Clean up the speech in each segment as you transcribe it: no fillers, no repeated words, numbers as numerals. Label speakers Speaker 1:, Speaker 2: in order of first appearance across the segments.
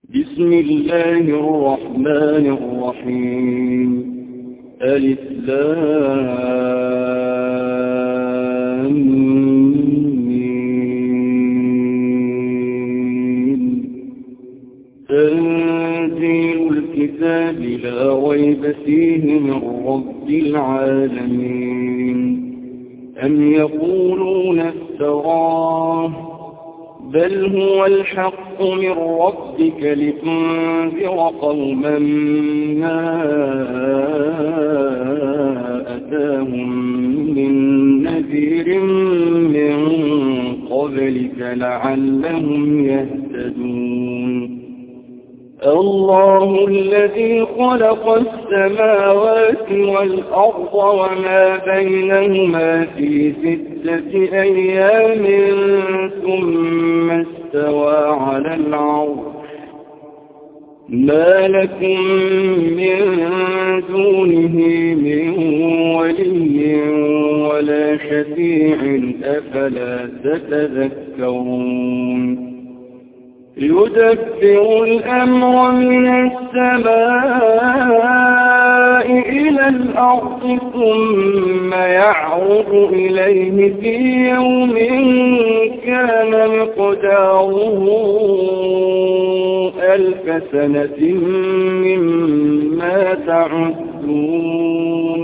Speaker 1: بسم الله الرحمن الرحيم. ألف لام ميم. تنزيل الكتاب لا ريب فيه من رب العالمين. أم يقولون افتراه بل هو الحق من ربك لتنذر قوما ما أتاهم من نذير من قبلك لعلهم يهتدون. الله الذي خلق السماوات والأرض وما بينهما في 6 أيام ثم استوى على العرش. ما لكم من دونه من ولي ولا شفيع أفلا تتذكرون. يدبر الأمر من السماء إلى الأرض ثم يعرض إليه في يوم كان مقداره 1000 سنة مما تعدون.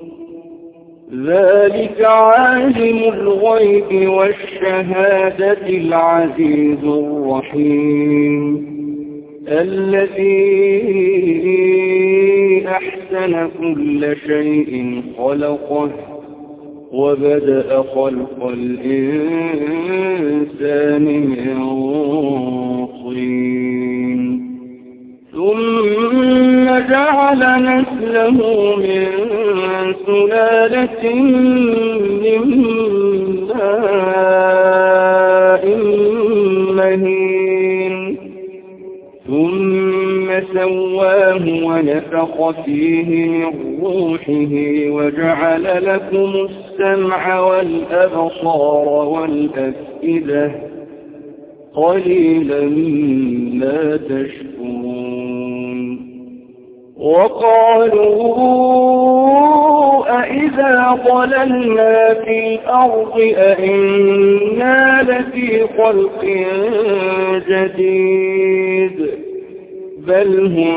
Speaker 1: ذلك عالم الغيب والشهادة العزيز الرحيم الذي أحسن كل شيء خلقه وبدأ خلق الإنسان من طين ثم جعل نسله من سلالة من ماء مهين ثم سواه ونفخ فيه من روحه وجعل لكم السمع والأبصار والأفئدة قليلا ما تشكرون. وقالوا أإذا ضللنا في الأرض أإنا لفي خلق جديد بل هم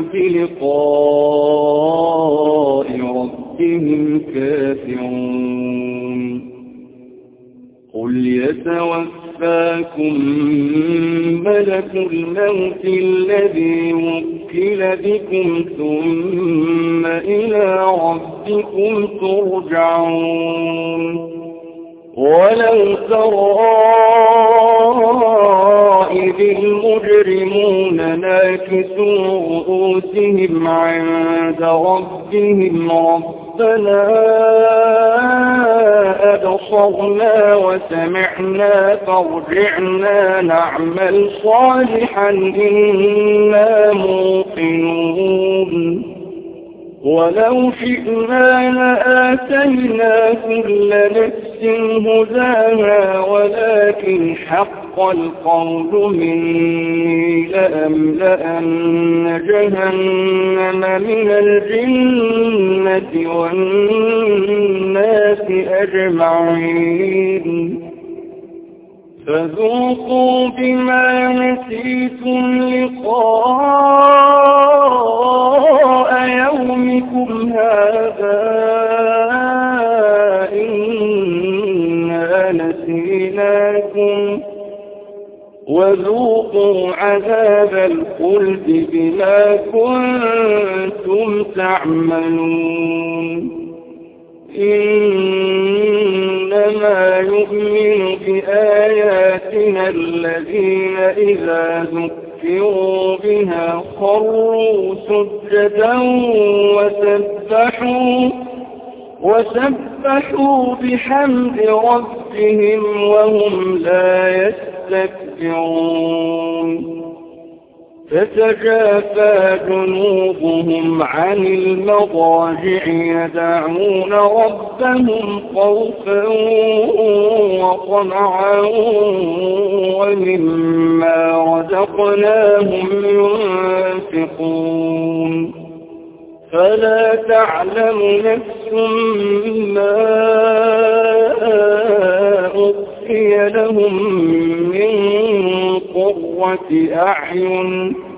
Speaker 1: بلقاء ربهم كافرون. قل يتوفاكم ملك الموت الذي وكل بكم ثم إلى ربكم ترجعون. ولو ترى إذ المجرمون ناكسوا رؤوسهم عند ربهم ربنا أبصرنا وسمعنا فارجعنا نعمل صالحا إنا موقنون. ولو شئنا لآتينا كل نفس هداها ولكن حق القول مني لأملأن جهنم من الجنة والناس أجمعين. فذوقوا بما نسيتم لقاء يومكم هذا إنا نسيناكم وذوقوا عذاب الخلد بما كنتم تعملون. إنما يؤمن بآياتنا الذين إذا ذكروا بها خروا سجدا وسبحوا بحمد ربهم وهم لا يستكبرون. تتجافى جنوبهم عن المضاجع يدعون ربهم خوفا وطمعا ومما رزقناهم ينفقون فلا تعلم نفس ما أخفي لهم من قرة أعين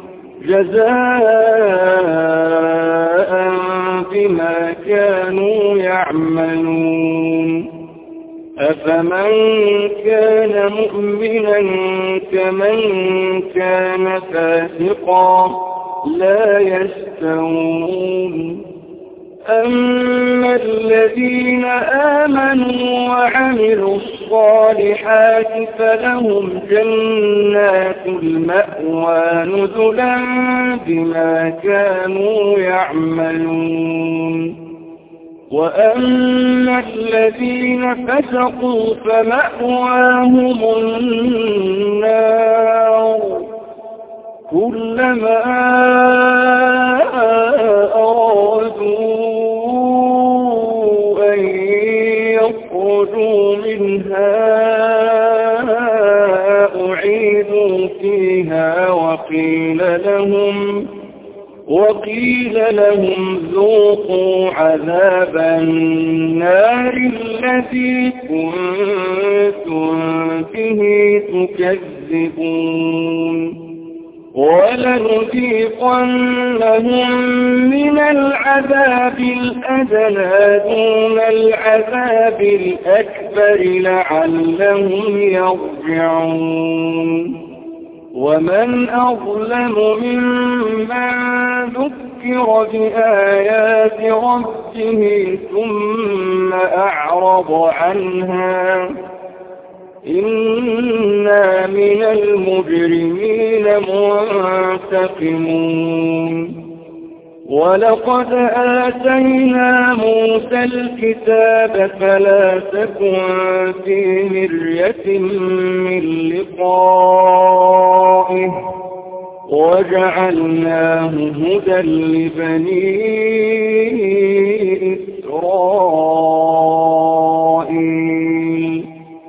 Speaker 1: جزاء بما كانوا يعملون أفمن كان مؤمنا كمن كان فاسقا لا يستوون أما الذين آمنوا وعملوا الصالحات فلهم جنات المأوى نزلا بما كانوا يعملون وأما الذين فسقوا فمأواهم النار كلما أرادوا أن يخرجوا منها أعيدوا فيها وقيل لهم ذوقوا عذاب النار الذي كنتم به تكذبون ولنذيقنهم من العذاب الأدنى دون العذاب الأكبر لعلهم يرجعون ومن أظلم ممن ذكر بآيات ربه ثم أعرض عنها إنا من المجرمين منتقمون ولقد آتينا موسى الكتاب فلا تكن في مرية من لقائه وجعلناه هدى لبني إسرائيل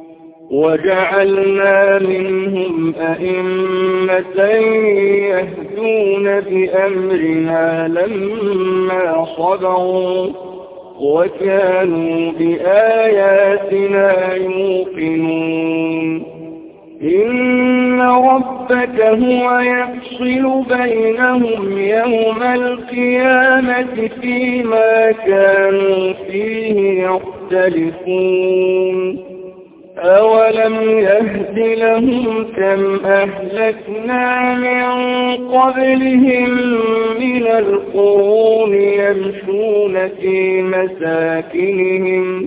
Speaker 1: وجعلنا منهم أئمة يهدون بأمرنا لما صبروا وكانوا بآياتنا يوقنون إن ربك هو يفصل بينهم يوم القيامة فيما كانوا فيه يختلفون أولم يهد لهم كم أهلكنا من قبلهم من القرون يمشون في مساكنهم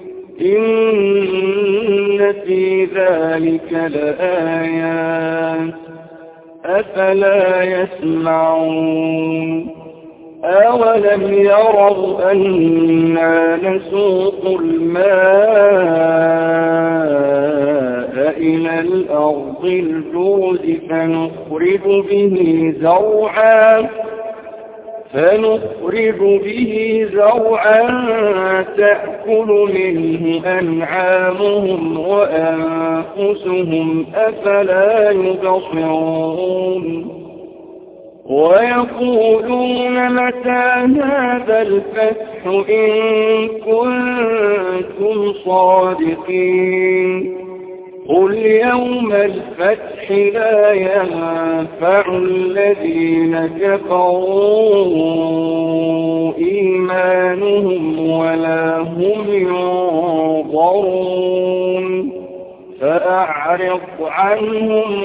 Speaker 1: إن في ذلك لآيات أفلا يسمعون أولم يروا أنا نسوق الماء إلى الأرض الجرز فنخرج به زرعا تأكل منه أنعامهم وأنفسهم أفلا يبصرون ويقولون متى هذا الفتح إن كنتم صادقين قل يوم الفتح لا ينفع الذين كفروا إيمانهم ولا هم ينظرون فأعرض عنهم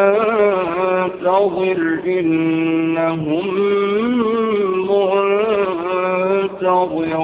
Speaker 1: وانتظر إنهم منتظرون